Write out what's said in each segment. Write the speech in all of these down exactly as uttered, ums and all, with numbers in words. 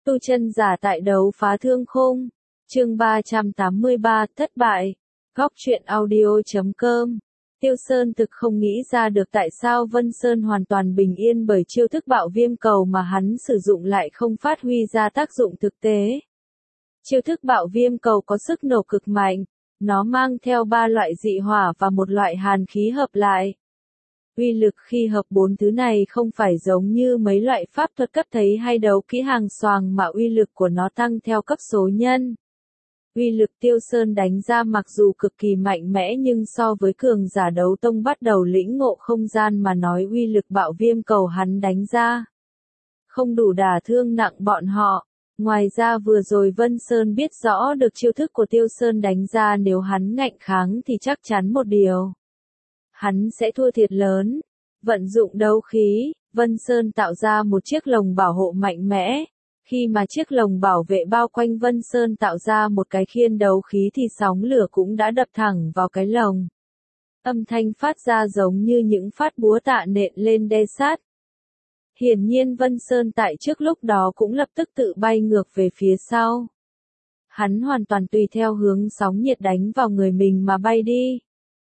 Tu chân giả tại đấu phá thương khung. Chương ba trăm tám mươi ba, thất bại. Góc truyện audio chấm com. Tiêu Sơn thực không nghĩ ra được tại sao Vân Sơn hoàn toàn bình yên bởi chiêu thức bạo viêm cầu mà hắn sử dụng lại không phát huy ra tác dụng thực tế. Chiêu thức bạo viêm cầu có sức nổ cực mạnh, nó mang theo ba loại dị hỏa và một loại hàn khí hợp lại. Uy lực khi hợp bốn thứ này không phải giống như mấy loại pháp thuật cấp thấy hay đấu kỹ hàng xoàng mà uy lực của nó tăng theo cấp số nhân. Uy lực Tiêu Sơn đánh ra mặc dù cực kỳ mạnh mẽ nhưng so với cường giả đấu tông bắt đầu lĩnh ngộ không gian mà nói uy lực bạo viêm cầu hắn đánh ra không đủ đả thương nặng bọn họ. Ngoài ra vừa rồi Vân Sơn biết rõ được chiêu thức của Tiêu Sơn đánh ra nếu hắn ngạnh kháng thì chắc chắn một điều. Hắn sẽ thua thiệt lớn. Vận dụng đấu khí, Vân Sơn tạo ra một chiếc lồng bảo hộ mạnh mẽ. Khi mà chiếc lồng bảo vệ bao quanh Vân Sơn tạo ra một cái khiên đấu khí thì sóng lửa cũng đã đập thẳng vào cái lồng. Âm thanh phát ra giống như những phát búa tạ nện lên đe sát. Hiển nhiên Vân Sơn tại trước lúc đó cũng lập tức tự bay ngược về phía sau. Hắn hoàn toàn tùy theo hướng sóng nhiệt đánh vào người mình mà bay đi.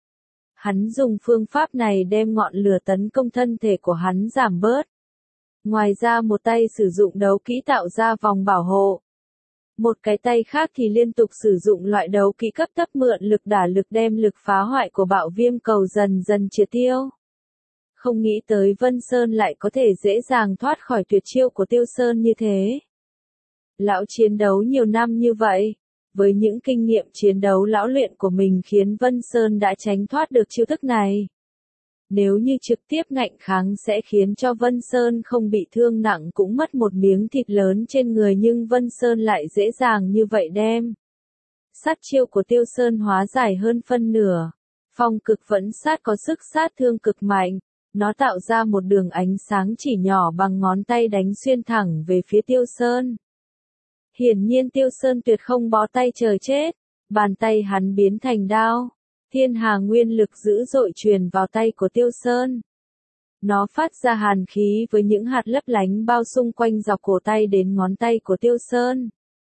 Hắn dùng phương pháp này đem ngọn lửa tấn công thân thể của hắn giảm bớt. Ngoài ra một tay sử dụng đấu kỹ tạo ra vòng bảo hộ. Một cái tay khác thì liên tục sử dụng loại đấu kỹ cấp thấp mượn lực đả lực đem lực phá hoại của bạo viêm cầu dần dần triệt tiêu. Không nghĩ tới Vân Sơn lại có thể dễ dàng thoát khỏi tuyệt chiêu của Tiêu Sơn như thế. Lão chiến đấu nhiều năm như vậy, với những kinh nghiệm chiến đấu lão luyện của mình khiến Vân Sơn đã tránh thoát được chiêu thức này. Nếu như trực tiếp ngạnh kháng sẽ khiến cho Vân Sơn không bị thương nặng cũng mất một miếng thịt lớn trên người nhưng Vân Sơn lại dễ dàng như vậy đem. Sát chiêu của Tiêu Sơn hóa giải hơn phân nửa. Phong cực vẫn sát có sức sát thương cực mạnh. Nó tạo ra một đường ánh sáng chỉ nhỏ bằng ngón tay đánh xuyên thẳng về phía Tiêu Sơn. Hiển nhiên Tiêu Sơn tuyệt không bó tay chờ chết. Bàn tay hắn biến thành đao. Thiên hà nguyên lực dữ dội truyền vào tay của Tiêu Sơn. Nó phát ra hàn khí với những hạt lấp lánh bao xung quanh dọc cổ tay đến ngón tay của Tiêu Sơn.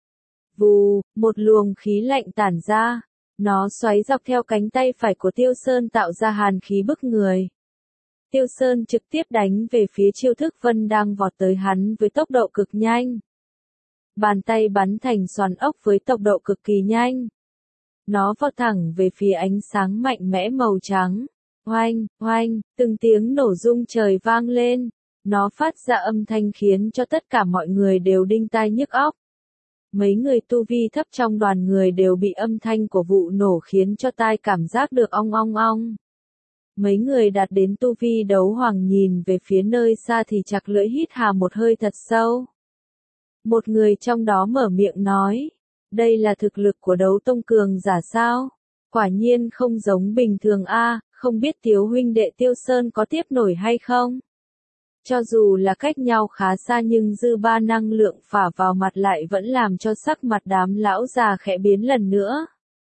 Vù, một luồng khí lạnh tản ra. Nó xoáy dọc theo cánh tay phải của Tiêu Sơn tạo ra hàn khí bức người. Tiêu Sơn trực tiếp đánh về phía chiêu thức Vân đang vọt tới hắn với tốc độ cực nhanh. Bàn tay bắn thành xoắn ốc với tốc độ cực kỳ nhanh. Nó vọt thẳng về phía ánh sáng mạnh mẽ màu trắng. Oanh, oanh, từng tiếng nổ rung trời vang lên. Nó phát ra âm thanh khiến cho tất cả mọi người đều đinh tai nhức óc. Mấy người tu vi thấp trong đoàn người đều bị âm thanh của vụ nổ khiến cho tai cảm giác được ong ong ong. Mấy người đạt đến tu vi đấu hoàng nhìn về phía nơi xa thì chặt lưỡi hít hà một hơi thật sâu. Một người trong đó mở miệng nói, đây là thực lực của đấu tông cường giả sao? Quả nhiên không giống bình thường a, không biết Tiếu huynh đệ Tiêu Sơn có tiếp nổi hay không? Cho dù là cách nhau khá xa nhưng dư ba năng lượng phả vào mặt lại vẫn làm cho sắc mặt đám lão già khẽ biến lần nữa.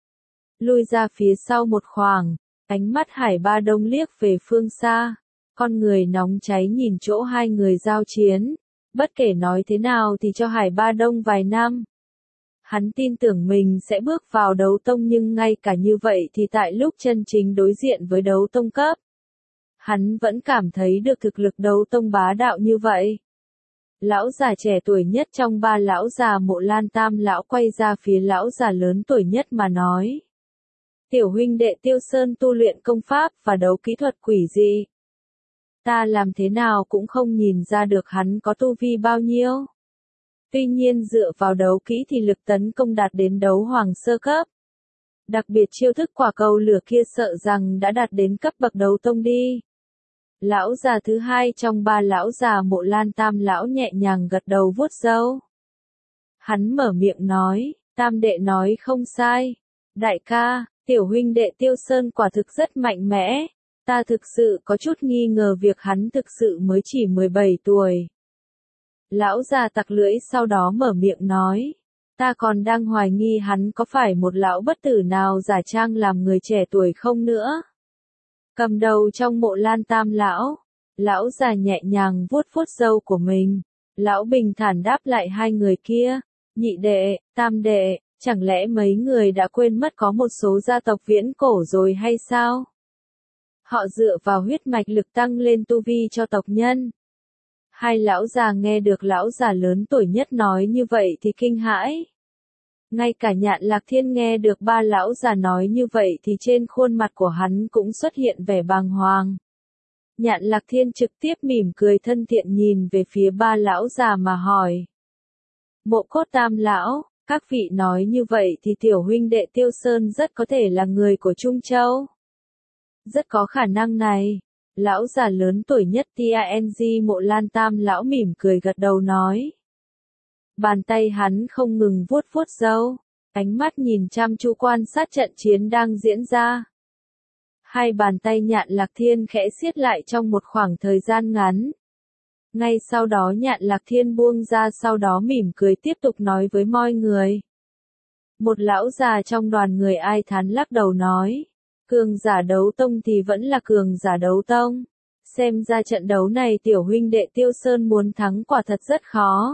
Lui ra phía sau một khoảng. Ánh mắt Hải Ba Đông liếc về phương xa, con người nóng cháy nhìn chỗ hai người giao chiến, bất kể nói thế nào thì cho Hải Ba Đông vài năm. Hắn tin tưởng mình sẽ bước vào đấu tông nhưng ngay cả như vậy thì tại lúc chân chính đối diện với đấu tông cấp, hắn vẫn cảm thấy được thực lực đấu tông bá đạo như vậy. Lão già trẻ tuổi nhất trong ba lão già Mộ Lan Tam lão quay ra phía lão già lớn tuổi nhất mà nói. Tiểu huynh đệ Tiêu Sơn tu luyện công pháp và đấu kỹ thuật quỷ dị. Ta làm thế nào cũng không nhìn ra được hắn có tu vi bao nhiêu. Tuy nhiên dựa vào đấu kỹ thì lực tấn công đạt đến đấu hoàng sơ cấp. Đặc biệt chiêu thức quả cầu lửa kia sợ rằng đã đạt đến cấp bậc đấu tông đi. Lão già thứ hai trong ba lão già Mộ Lan Tam lão nhẹ nhàng gật đầu vuốt râu. Hắn mở miệng nói, Tam đệ nói không sai. Đại ca, tiểu huynh đệ Tiêu Sơn quả thực rất mạnh mẽ, ta thực sự có chút nghi ngờ việc hắn thực sự mới chỉ mười bảy tuổi. Lão già tặc lưỡi sau đó mở miệng nói, ta còn đang hoài nghi hắn có phải một lão bất tử nào giả trang làm người trẻ tuổi không nữa. Cầm đầu trong Mộ Lan Tam lão, lão già nhẹ nhàng vuốt vuốt râu của mình, Lão bình thản đáp lại hai người kia. Nhị đệ, tam đệ, chẳng lẽ mấy người đã quên mất có một số gia tộc viễn cổ rồi hay sao? Họ dựa vào huyết mạch lực tăng lên tu vi cho tộc nhân. Hai lão già nghe được lão già lớn tuổi nhất nói như vậy thì kinh hãi. Ngay cả Nhạn Lạc Thiên nghe được ba lão già nói như vậy thì trên khuôn mặt của hắn cũng xuất hiện vẻ bàng hoàng. Nhạn Lạc Thiên trực tiếp mỉm cười thân thiện nhìn về phía ba lão già mà hỏi. Mộ Cốt Tam lão, các vị nói như vậy thì tiểu huynh đệ Tiêu Sơn rất có thể là người của Trung Châu. Rất có khả năng này. Lão già lớn tuổi nhất Tiang Mộ Lan Tam lão mỉm cười gật đầu nói. Bàn tay hắn không ngừng vuốt vuốt râu, ánh mắt nhìn chăm chú quan sát trận chiến đang diễn ra. Hai bàn tay Nhạn Lạc Thiên khẽ siết lại trong một khoảng thời gian ngắn. Ngay sau đó Nhạn Lạc Thiên buông ra, sau đó mỉm cười tiếp tục nói với mọi người. Một lão già trong đoàn người ai thán lắc đầu nói. Cường giả đấu tông thì vẫn là cường giả đấu tông. Xem ra trận đấu này tiểu huynh đệ Tiêu Sơn muốn thắng quả thật rất khó.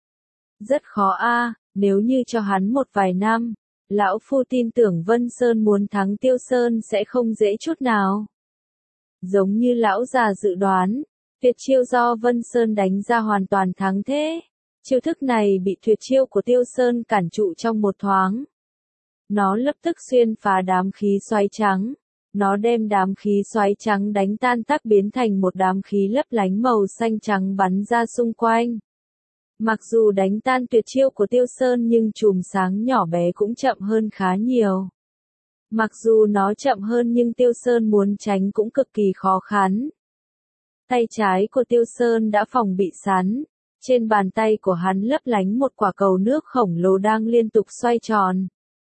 Rất khó a, nếu như cho hắn một vài năm, lão phu tin tưởng Vân Sơn muốn thắng Tiêu Sơn sẽ không dễ chút nào. Giống như lão già dự đoán, tuyệt chiêu do Vân Sơn đánh ra hoàn toàn thắng thế. Chiêu thức này bị tuyệt chiêu của Tiêu Sơn cản trụ trong một thoáng. Nó lập tức xuyên phá đám khí xoáy trắng. Nó đem đám khí xoáy trắng đánh tan tác biến thành một đám khí lấp lánh màu xanh trắng bắn ra xung quanh. Mặc dù đánh tan tuyệt chiêu của Tiêu Sơn nhưng chùm sáng nhỏ bé cũng chậm hơn khá nhiều. Mặc dù nó chậm hơn nhưng Tiêu Sơn muốn tránh cũng cực kỳ khó khăn. Tay trái của Tiêu Sơn đã phòng bị sắn. Trên bàn tay của hắn lấp lánh một quả cầu nước khổng lồ đang liên tục xoay tròn.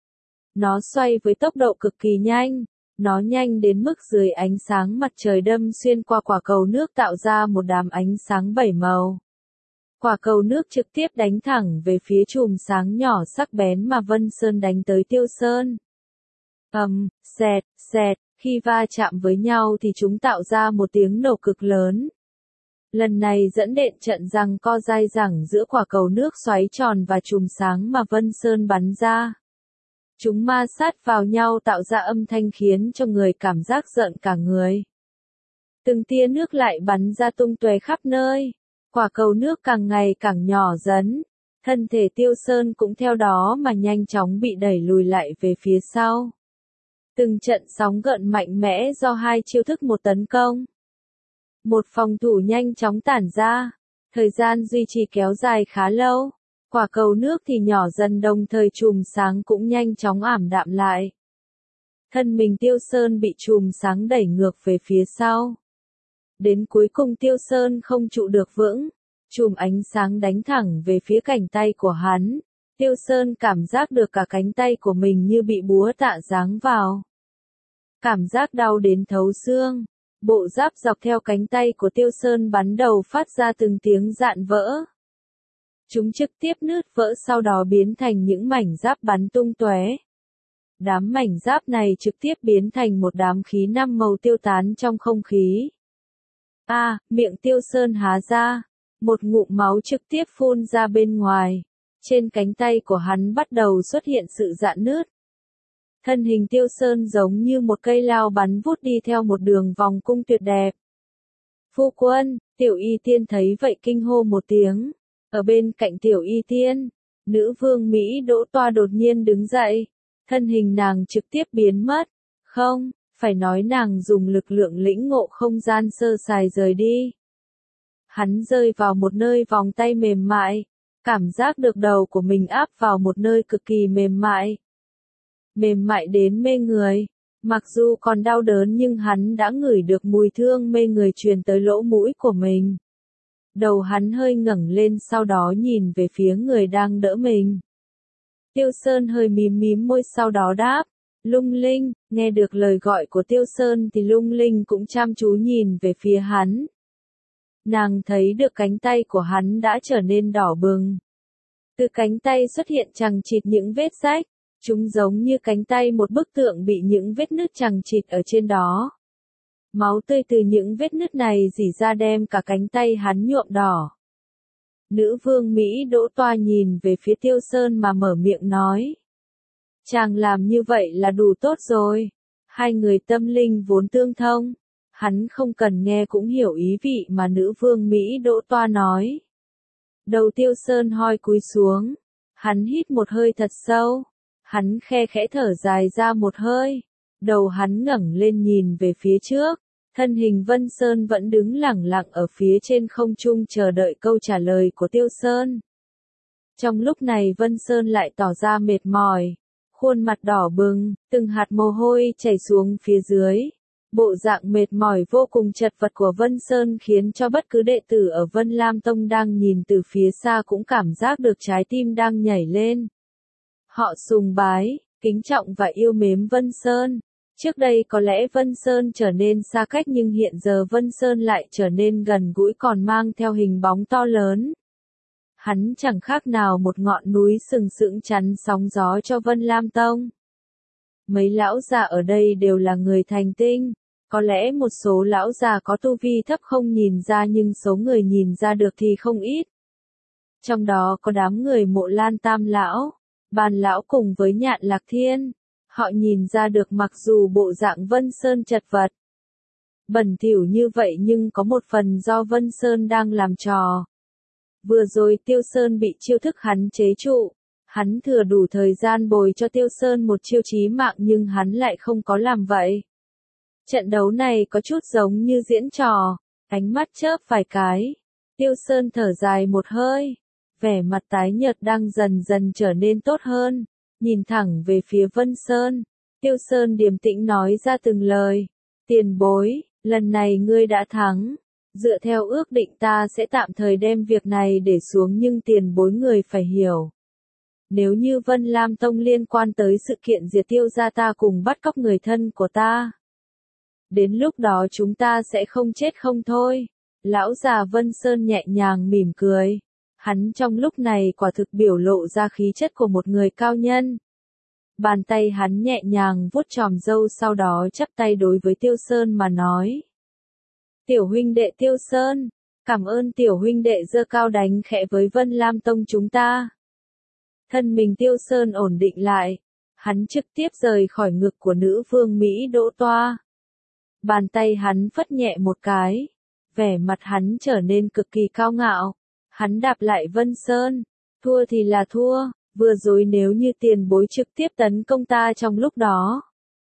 Nó xoay với tốc độ cực kỳ nhanh. Nó nhanh đến mức dưới ánh sáng mặt trời đâm xuyên qua quả cầu nước tạo ra một đám ánh sáng bảy màu. Quả cầu nước trực tiếp đánh thẳng về phía chùm sáng nhỏ sắc bén mà Vân Sơn đánh tới Tiêu Sơn. Ầm, um, xẹt, xẹt, khi va chạm với nhau thì chúng tạo ra một tiếng nổ cực lớn. Lần này dẫn đện trận giằng co dai dẳng giữa quả cầu nước xoáy tròn và chùm sáng mà Vân Sơn bắn ra. Chúng ma sát vào nhau tạo ra âm thanh khiến cho người cảm giác giận cả người. Từng tia nước lại bắn ra tung tóe khắp nơi. Quả cầu nước càng ngày càng nhỏ dần. Thân thể Tiêu Sơn cũng theo đó mà nhanh chóng bị đẩy lùi lại về phía sau. Từng trận sóng gợn mạnh mẽ do hai chiêu thức một tấn công. Một phòng thủ nhanh chóng tản ra. Thời gian duy trì kéo dài khá lâu. Quả cầu nước thì nhỏ dần đồng thời chùm sáng cũng nhanh chóng ảm đạm lại. Thân mình Tiêu Sơn bị chùm sáng đẩy ngược về phía sau. Đến cuối cùng Tiêu Sơn không trụ được vững. Chùm ánh sáng đánh thẳng về phía cánh tay của hắn. Tiêu Sơn cảm giác được cả cánh tay của mình như bị búa tạ giáng vào. Cảm giác đau đến thấu xương. Bộ giáp dọc theo cánh tay của Tiêu Sơn bắn đầu phát ra từng tiếng rạn vỡ. Chúng trực tiếp nứt vỡ sau đó biến thành những mảnh giáp bắn tung tóe. Đám mảnh giáp này trực tiếp biến thành một đám khí năm màu tiêu tán trong không khí. A, à, miệng Tiêu Sơn há ra, một ngụm máu trực tiếp phun ra bên ngoài. Trên cánh tay của hắn bắt đầu xuất hiện sự rạn nứt. Thân hình Tiêu Sơn giống như một cây lao bắn vút đi theo một đường vòng cung tuyệt đẹp. Phu quân, Tiểu Y Tiên thấy vậy kinh hô một tiếng. Ở bên cạnh Tiểu Y Tiên, nữ vương Mỹ Đỗ Toa đột nhiên đứng dậy. Thân hình nàng trực tiếp biến mất. Không, phải nói nàng dùng lực lượng lĩnh ngộ không gian sơ sài rời đi. Hắn rơi vào một nơi vòng tay mềm mại. Cảm giác được đầu của mình áp vào một nơi cực kỳ mềm mại. Mềm mại đến mê người. Mặc dù còn đau đớn nhưng hắn đã ngửi được mùi thương mê người truyền tới lỗ mũi của mình. Đầu hắn hơi ngẩng lên sau đó nhìn về phía người đang đỡ mình. Tiêu Sơn hơi mím mím môi sau đó đáp. Lung Linh, nghe được lời gọi của Tiêu Sơn thì Lung Linh cũng chăm chú nhìn về phía hắn. Nàng thấy được cánh tay của hắn đã trở nên đỏ bừng. Từ cánh tay xuất hiện chằng chịt những vết rách. Chúng giống như cánh tay một bức tượng bị những vết nứt chằng chịt ở trên đó. Máu tươi từ những vết nứt này rỉ ra đem cả cánh tay hắn nhuộm đỏ. Nữ vương Mỹ Đỗ Toa nhìn về phía Tiêu Sơn mà mở miệng nói. Chàng làm như vậy là đủ tốt rồi. Hai người tâm linh vốn tương thông. Hắn không cần nghe cũng hiểu ý vị mà nữ vương Mỹ Đỗ Toa nói. Đầu Tiêu Sơn hoi cúi xuống. Hắn hít một hơi thật sâu. Hắn khe khẽ thở dài ra một hơi. Đầu hắn ngẩng lên nhìn về phía trước. Thân hình Vân Sơn vẫn đứng lẳng lặng ở phía trên không trung chờ đợi câu trả lời của Tiêu Sơn. Trong lúc này Vân Sơn lại tỏ ra mệt mỏi. Khuôn mặt đỏ bừng, từng hạt mồ hôi chảy xuống phía dưới. Bộ dạng mệt mỏi vô cùng chật vật của Vân Sơn khiến cho bất cứ đệ tử ở Vân Lam Tông đang nhìn từ phía xa cũng cảm giác được trái tim đang nhảy lên. Họ sùng bái, kính trọng và yêu mến Vân Sơn. Trước đây có lẽ Vân Sơn trở nên xa cách nhưng hiện giờ Vân Sơn lại trở nên gần gũi còn mang theo hình bóng to lớn. Hắn chẳng khác nào một ngọn núi sừng sững chắn sóng gió cho Vân Lam Tông. Mấy lão già ở đây đều là người thành tinh. Có lẽ một số lão già có tu vi thấp không nhìn ra nhưng số người nhìn ra được thì không ít. Trong đó có đám người Mộ Lan Tam lão, Bàn lão cùng với Nhạn Lạc Thiên. Họ nhìn ra được mặc dù bộ dạng Vân Sơn chật vật, bẩn thỉu như vậy nhưng có một phần do Vân Sơn đang làm trò. Vừa rồi Tiêu Sơn bị chiêu thức hắn chế trụ. Hắn thừa đủ thời gian bồi cho Tiêu Sơn một chiêu chí mạng nhưng hắn lại không có làm vậy. Trận đấu này có chút giống như diễn trò. Ánh mắt chớp vài cái. Tiêu Sơn thở dài một hơi. Vẻ mặt tái nhợt đang dần dần trở nên tốt hơn. Nhìn thẳng về phía Vân Sơn. Tiêu Sơn điềm tĩnh nói ra từng lời. Tiền bối, lần này ngươi đã thắng. Dựa theo ước định ta sẽ tạm thời đem việc này để xuống nhưng tiền bối người phải hiểu. Nếu như Vân Lam Tông liên quan tới sự kiện diệt Tiêu gia ta cùng bắt cóc người thân của ta. Đến lúc đó chúng ta sẽ không chết không thôi. Lão già Vân Sơn nhẹ nhàng mỉm cười. Hắn trong lúc này quả thực biểu lộ ra khí chất của một người cao nhân. Bàn tay hắn nhẹ nhàng vuốt chòm râu sau đó chắp tay đối với Tiêu Sơn mà nói. Tiểu huynh đệ Tiêu Sơn, cảm ơn tiểu huynh đệ giơ cao đánh khẽ với Vân Lam Tông chúng ta. Thân mình Tiêu Sơn ổn định lại. Hắn trực tiếp rời khỏi ngực của nữ vương Mỹ Đỗ Toa. Bàn tay hắn phất nhẹ một cái. Vẻ mặt hắn trở nên cực kỳ cao ngạo. Hắn đạp lại Vân Sơn. Thua thì là thua. Vừa rồi nếu như tiền bối trực tiếp tấn công ta trong lúc đó.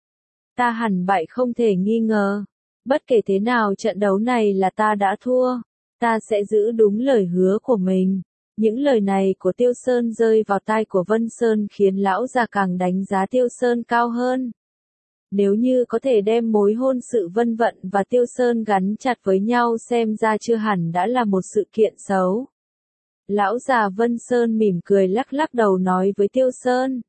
Ta hẳn bại không thể nghi ngờ. Bất kể thế nào trận đấu này là ta đã thua. Ta sẽ giữ đúng lời hứa của mình. Những lời này của Tiêu Sơn rơi vào tai của Vân Sơn khiến lão già càng đánh giá Tiêu Sơn cao hơn. Nếu như có thể đem mối hôn sự Vân Vận và Tiêu Sơn gắn chặt với nhau xem ra chưa hẳn đã là một sự kiện xấu. Lão già Vân Sơn mỉm cười lắc lắc đầu nói với Tiêu Sơn.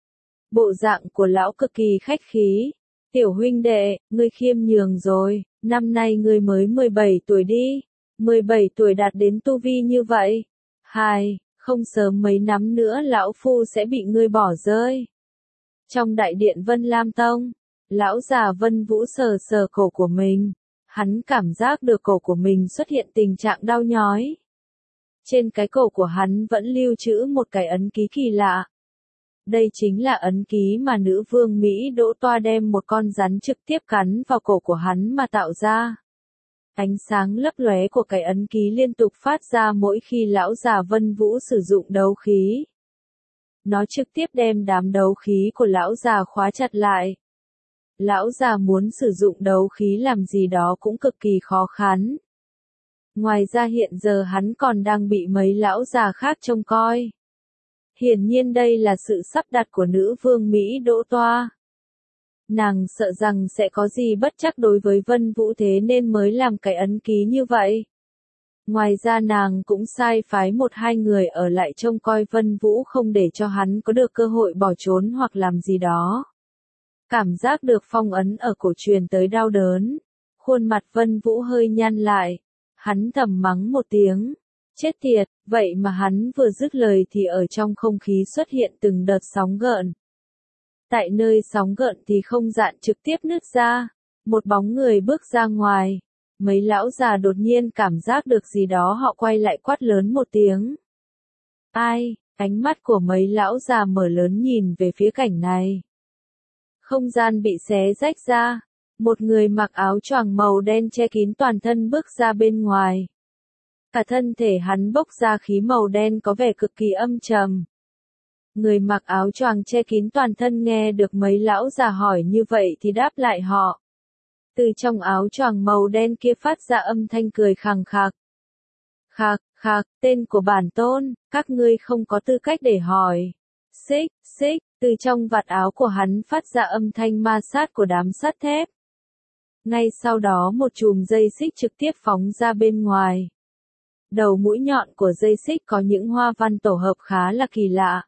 Bộ dạng của lão cực kỳ khách khí. Tiểu huynh đệ, ngươi khiêm nhường rồi, năm nay ngươi mới mười bảy tuổi đi. mười bảy tuổi đạt đến tu vi như vậy. Hai, không sớm mấy năm nữa lão phu sẽ bị ngươi bỏ rơi. Trong đại điện Vân Lam Tông, lão già Vân Vũ sờ sờ cổ của mình. Hắn cảm giác được cổ của mình xuất hiện tình trạng đau nhói. Trên cái cổ của hắn vẫn lưu trữ một cái ấn ký kỳ lạ. Đây chính là ấn ký mà nữ vương Mỹ Đỗ Toa đem một con rắn trực tiếp cắn vào cổ của hắn mà tạo ra. Ánh sáng lấp lóe của cái ấn ký liên tục phát ra mỗi khi lão già Vân Vũ sử dụng đấu khí. Nó trực tiếp đem đám đấu khí của lão già khóa chặt lại. Lão già muốn sử dụng đấu khí làm gì đó cũng cực kỳ khó khăn. Ngoài ra hiện giờ hắn còn đang bị mấy lão già khác trông coi. Hiển nhiên đây là sự sắp đặt của nữ vương Mỹ Đỗ Toa. Nàng sợ rằng sẽ có gì bất trắc đối với Vân Vũ thế nên mới làm cái ấn ký như vậy. Ngoài ra nàng cũng sai phái một hai người ở lại trông coi Vân Vũ không để cho hắn có được cơ hội bỏ trốn hoặc làm gì đó. Cảm giác được phong ấn ở cổ truyền tới đau đớn. Khuôn mặt Vân Vũ hơi nhăn lại. Hắn thầm mắng một tiếng. Chết tiệt, vậy mà hắn vừa dứt lời thì ở trong không khí xuất hiện từng đợt sóng gợn. Tại nơi sóng gợn thì không gian trực tiếp nứt ra. Một bóng người bước ra ngoài. Mấy lão già đột nhiên cảm giác được gì đó họ quay lại quát lớn một tiếng. Ai? Ánh mắt của mấy lão già mở lớn nhìn về phía cảnh này. Không gian bị xé rách ra. Một người mặc áo choàng màu đen che kín toàn thân bước ra bên ngoài. Cả thân thể hắn bốc ra khí màu đen có vẻ cực kỳ âm trầm. Người mặc áo choàng che kín toàn thân nghe được mấy lão già hỏi như vậy thì đáp lại họ. Từ trong áo choàng màu đen kia phát ra âm thanh cười khàn khạc. Khạc, khạc, tên của bản tôn, các ngươi không có tư cách để hỏi. Xích, xích, từ trong vạt áo của hắn phát ra âm thanh ma sát của đám sắt thép. Ngay sau đó một chùm dây xích trực tiếp phóng ra bên ngoài. Đầu mũi nhọn của dây xích có những hoa văn tổ hợp khá là kỳ lạ.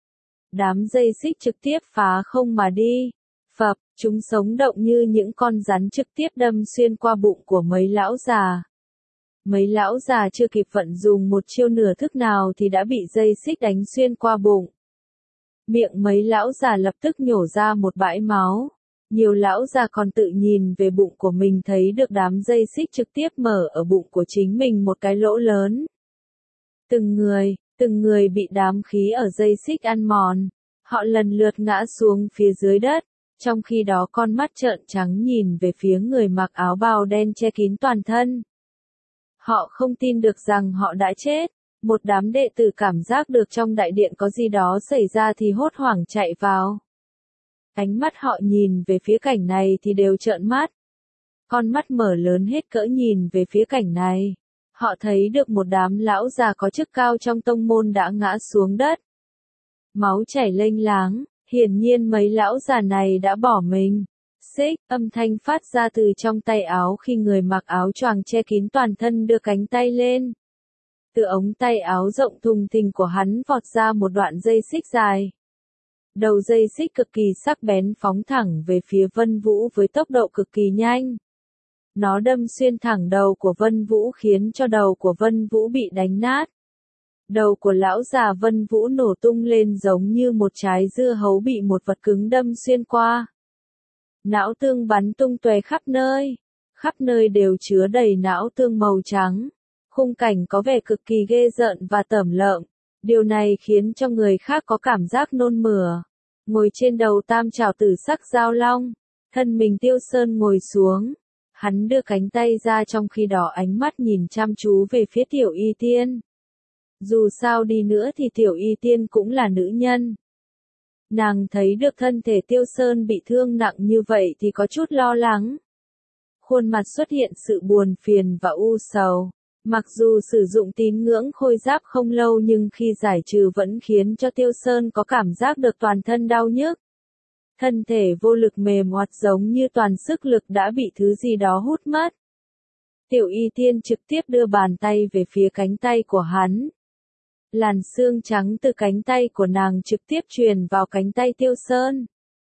Đám dây xích trực tiếp phá không mà đi. Phập, chúng sống động như những con rắn trực tiếp đâm xuyên qua bụng của mấy lão già. Mấy lão già chưa kịp vận dùng một chiêu nửa thức nào thì đã bị dây xích đánh xuyên qua bụng. Miệng mấy lão già lập tức nhổ ra một bãi máu. Nhiều lão già còn tự nhìn về bụng của mình thấy được đám dây xích trực tiếp mở ở bụng của chính mình một cái lỗ lớn. Từng người, từng người bị đám khí ở dây xích ăn mòn. Họ lần lượt ngã xuống phía dưới đất. Trong khi đó con mắt trợn trắng nhìn về phía người mặc áo bào đen che kín toàn thân. Họ không tin được rằng họ đã chết. Một đám đệ tử cảm giác được trong đại điện có gì đó xảy ra thì hốt hoảng chạy vào. Ánh mắt họ nhìn về phía cảnh này thì đều trợn mắt. Con mắt mở lớn hết cỡ nhìn về phía cảnh này. Họ thấy được một đám lão già có chức cao trong tông môn đã ngã xuống đất. Máu chảy lênh láng, hiển nhiên mấy lão già này đã bỏ mình. Xích, âm thanh phát ra từ trong tay áo khi người mặc áo choàng che kín toàn thân đưa cánh tay lên. Từ ống tay áo rộng thùng thình của hắn vọt ra một đoạn dây xích dài. Đầu dây xích cực kỳ sắc bén phóng thẳng về phía Vân Vũ với tốc độ cực kỳ nhanh. Nó đâm xuyên thẳng đầu của Vân Vũ khiến cho đầu của Vân Vũ bị đánh nát. Đầu của lão già Vân Vũ nổ tung lên giống như một trái dưa hấu bị một vật cứng đâm xuyên qua. Não tương bắn tung tóe khắp nơi. Khắp nơi đều chứa đầy não tương màu trắng. Khung cảnh có vẻ cực kỳ ghê rợn và tởm lợm. Điều này khiến cho người khác có cảm giác nôn mửa. Ngồi trên đầu tam trảo tử sắc giao long. Thân mình Tiêu Sơn ngồi xuống. Hắn đưa cánh tay ra trong khi đó ánh mắt nhìn chăm chú về phía Tiểu Y Tiên. Dù sao đi nữa thì Tiểu Y Tiên cũng là nữ nhân. Nàng thấy được thân thể Tiêu Sơn bị thương nặng như vậy thì có chút lo lắng. Khuôn mặt xuất hiện sự buồn phiền và u sầu. Mặc dù sử dụng tín ngưỡng khôi giáp không lâu nhưng khi giải trừ vẫn khiến cho Tiêu Sơn có cảm giác được toàn thân đau nhức. Thân thể vô lực mềm oặt giống như toàn sức lực đã bị thứ gì đó hút mất. Tiểu Y Tiên trực tiếp đưa bàn tay về phía cánh tay của hắn. Làn xương trắng từ cánh tay của nàng trực tiếp truyền vào cánh tay Tiêu Sơn.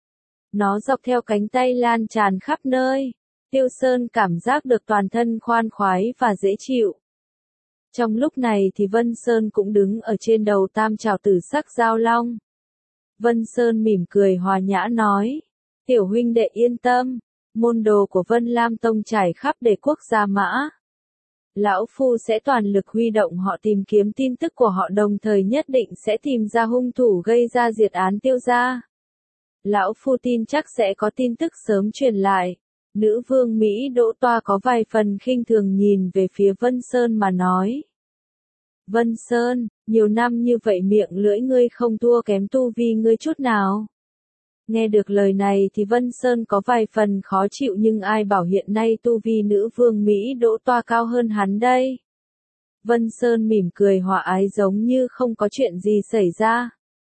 Nó dọc theo cánh tay lan tràn khắp nơi. Tiêu Sơn cảm giác được toàn thân khoan khoái và dễ chịu. Trong lúc này thì Vân Sơn cũng đứng ở trên đầu tam trảo tử sắc giao long. Vân Sơn mỉm cười hòa nhã nói. Tiểu huynh đệ yên tâm. Môn đồ của Vân Lam Tông trải khắp để quốc gia mã. Lão Phu sẽ toàn lực huy động họ tìm kiếm tin tức của họ đồng thời nhất định sẽ tìm ra hung thủ gây ra diệt án Tiêu gia. Lão Phu tin chắc sẽ có tin tức sớm truyền lại. Nữ vương Mỹ Đỗ Toa có vài phần khinh thường nhìn về phía Vân Sơn mà nói. Vân Sơn, nhiều năm như vậy miệng lưỡi ngươi không thua kém tu vi ngươi chút nào. Nghe được lời này thì Vân Sơn có vài phần khó chịu nhưng ai bảo hiện nay tu vi nữ vương Mỹ Đỗ Toa cao hơn hắn đây. Vân Sơn mỉm cười hòa ái giống như không có chuyện gì xảy ra.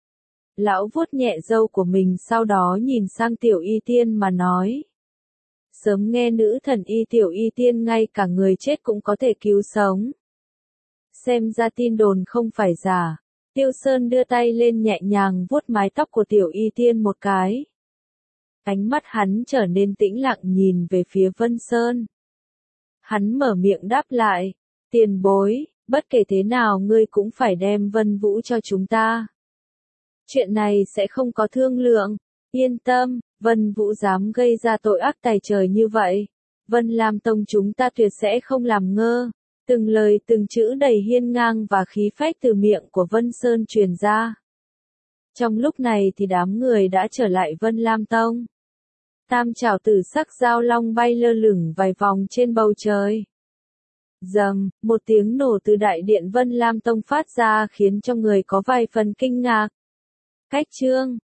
Lão vuốt nhẹ râu của mình sau đó nhìn sang Tiểu Y Tiên mà nói. Sớm nghe nữ thần y Tiểu Y Tiên ngay cả người chết cũng có thể cứu sống. Xem ra tin đồn không phải giả. Tiêu Sơn đưa tay lên nhẹ nhàng vuốt mái tóc của Tiểu Y Tiên một cái. Ánh mắt hắn trở nên tĩnh lặng nhìn về phía Vân Sơn. Hắn mở miệng đáp lại. Tiền bối, bất kể thế nào ngươi cũng phải đem Vân Vũ cho chúng ta. Chuyện này sẽ không có thương lượng. Yên tâm, Vân Vũ dám gây ra tội ác tày trời như vậy. Vân Lam Tông chúng ta tuyệt sẽ không làm ngơ. Từng lời từng chữ đầy hiên ngang và khí phách từ miệng của Vân Sơn truyền ra. Trong lúc này thì đám người đã trở lại Vân Lam Tông. Tam trảo tử sắc giao long bay lơ lửng vài vòng trên bầu trời. Rầm, một tiếng nổ từ đại điện Vân Lam Tông phát ra khiến cho người có vài phần kinh ngạc. Cách chương